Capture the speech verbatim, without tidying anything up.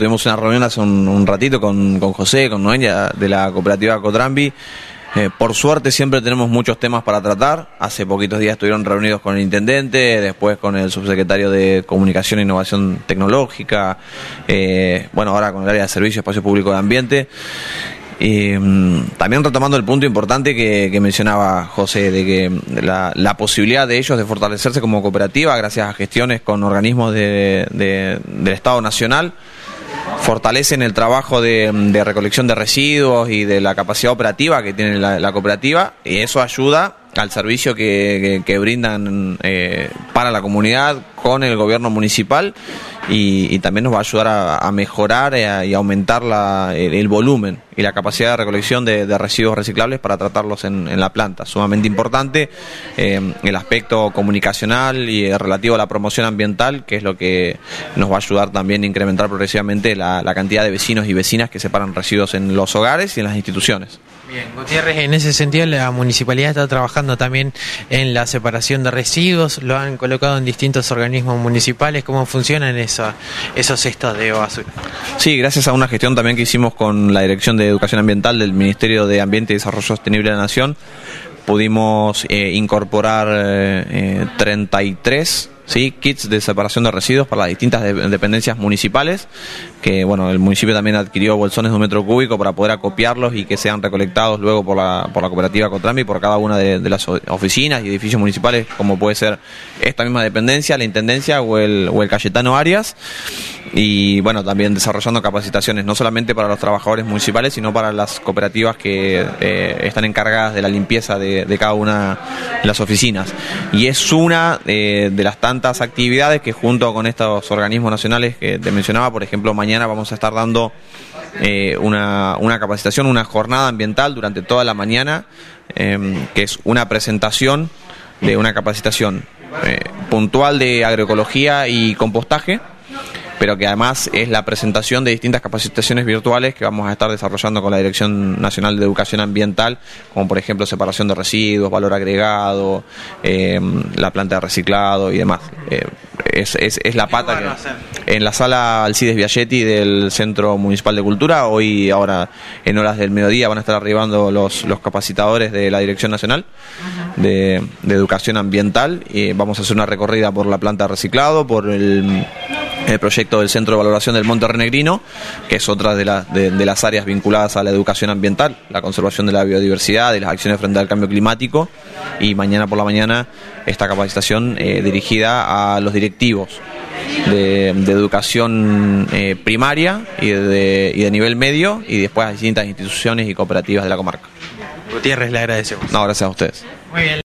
tuvimos una reunión hace un, un ratito con, con José, con Noelia de la cooperativa Cotrambi. Eh, por suerte siempre tenemos muchos temas para tratar. Hace poquitos días estuvieron reunidos con el intendente, después con el subsecretario de Comunicación e Innovación Tecnológica, eh, bueno, ahora con el área de Servicio, Espacio Público de Ambiente. Y um, también retomando el punto importante que, que mencionaba José, de que la, la posibilidad de ellos de fortalecerse como cooperativa gracias a gestiones con organismos de, de, del Estado Nacional, fortalecen el trabajo de, de recolección de residuos y de la capacidad operativa que tiene la, la cooperativa, y eso ayuda al servicio que, que, que brindan eh, para la comunidad con el gobierno municipal, y, y también nos va a ayudar a, a mejorar y, a, y aumentar la, el, el volumen y la capacidad de recolección de, de residuos reciclables para tratarlos en, en la planta. Sumamente importante eh, el aspecto comunicacional y eh, relativo a la promoción ambiental, que es lo que nos va a ayudar también a incrementar progresivamente la, la cantidad de vecinos y vecinas que separan residuos en los hogares y en las instituciones. Bien, Gutiérrez, en ese sentido la municipalidad está trabajando también en la separación de residuos, lo han colocado en distintos organismos municipales. ¿Cómo funcionan eso, esos cestos de basura? Sí, gracias a una gestión también que hicimos con la Dirección de Educación Ambiental del Ministerio de Ambiente y Desarrollo Sostenible de la Nación, pudimos eh, incorporar eh, treinta y tres ¿sí? kits de separación de residuos para las distintas de, dependencias municipales, que bueno, el municipio también adquirió bolsones de un metro cúbico para poder acopiarlos y que sean recolectados luego por la, por la cooperativa Cotrambi, por cada una de, de las oficinas y edificios municipales, como puede ser esta misma dependencia, la Intendencia o el, o el Cayetano Arias. Y bueno, también desarrollando capacitaciones no solamente para los trabajadores municipales, sino para las cooperativas que eh, están encargadas de la limpieza de, de cada una de las oficinas. Y es una eh, de las tantas actividades que, junto con estos organismos nacionales que te mencionaba, por ejemplo, mañana vamos a estar dando eh, una, una capacitación, una jornada ambiental durante toda la mañana, eh, que es una presentación de una capacitación eh, puntual de agroecología y compostaje, pero que además es la presentación de distintas capacitaciones virtuales que vamos a estar desarrollando con la Dirección Nacional de Educación Ambiental, como por ejemplo separación de residuos, valor agregado, eh, la planta de reciclado y demás. Eh, es, es, es la pata que en la sala Alcides Biagietti del Centro Municipal de Cultura, hoy ahora en horas del mediodía van a estar arribando los, los capacitadores de la Dirección Nacional de, de Educación Ambiental, y vamos a hacer una recorrida por la planta de reciclado, por el el proyecto del Centro de Valoración del Monte Renegrino, que es otra de, la, de, de las áreas vinculadas a la educación ambiental, la conservación de la biodiversidad, de las acciones frente al cambio climático, y mañana por la mañana esta capacitación eh, dirigida a los directivos de, de educación eh, primaria y de, y de nivel medio, y después a distintas instituciones y cooperativas de la comarca. Gutiérrez, le agradecemos. No, gracias a ustedes. Muy bien.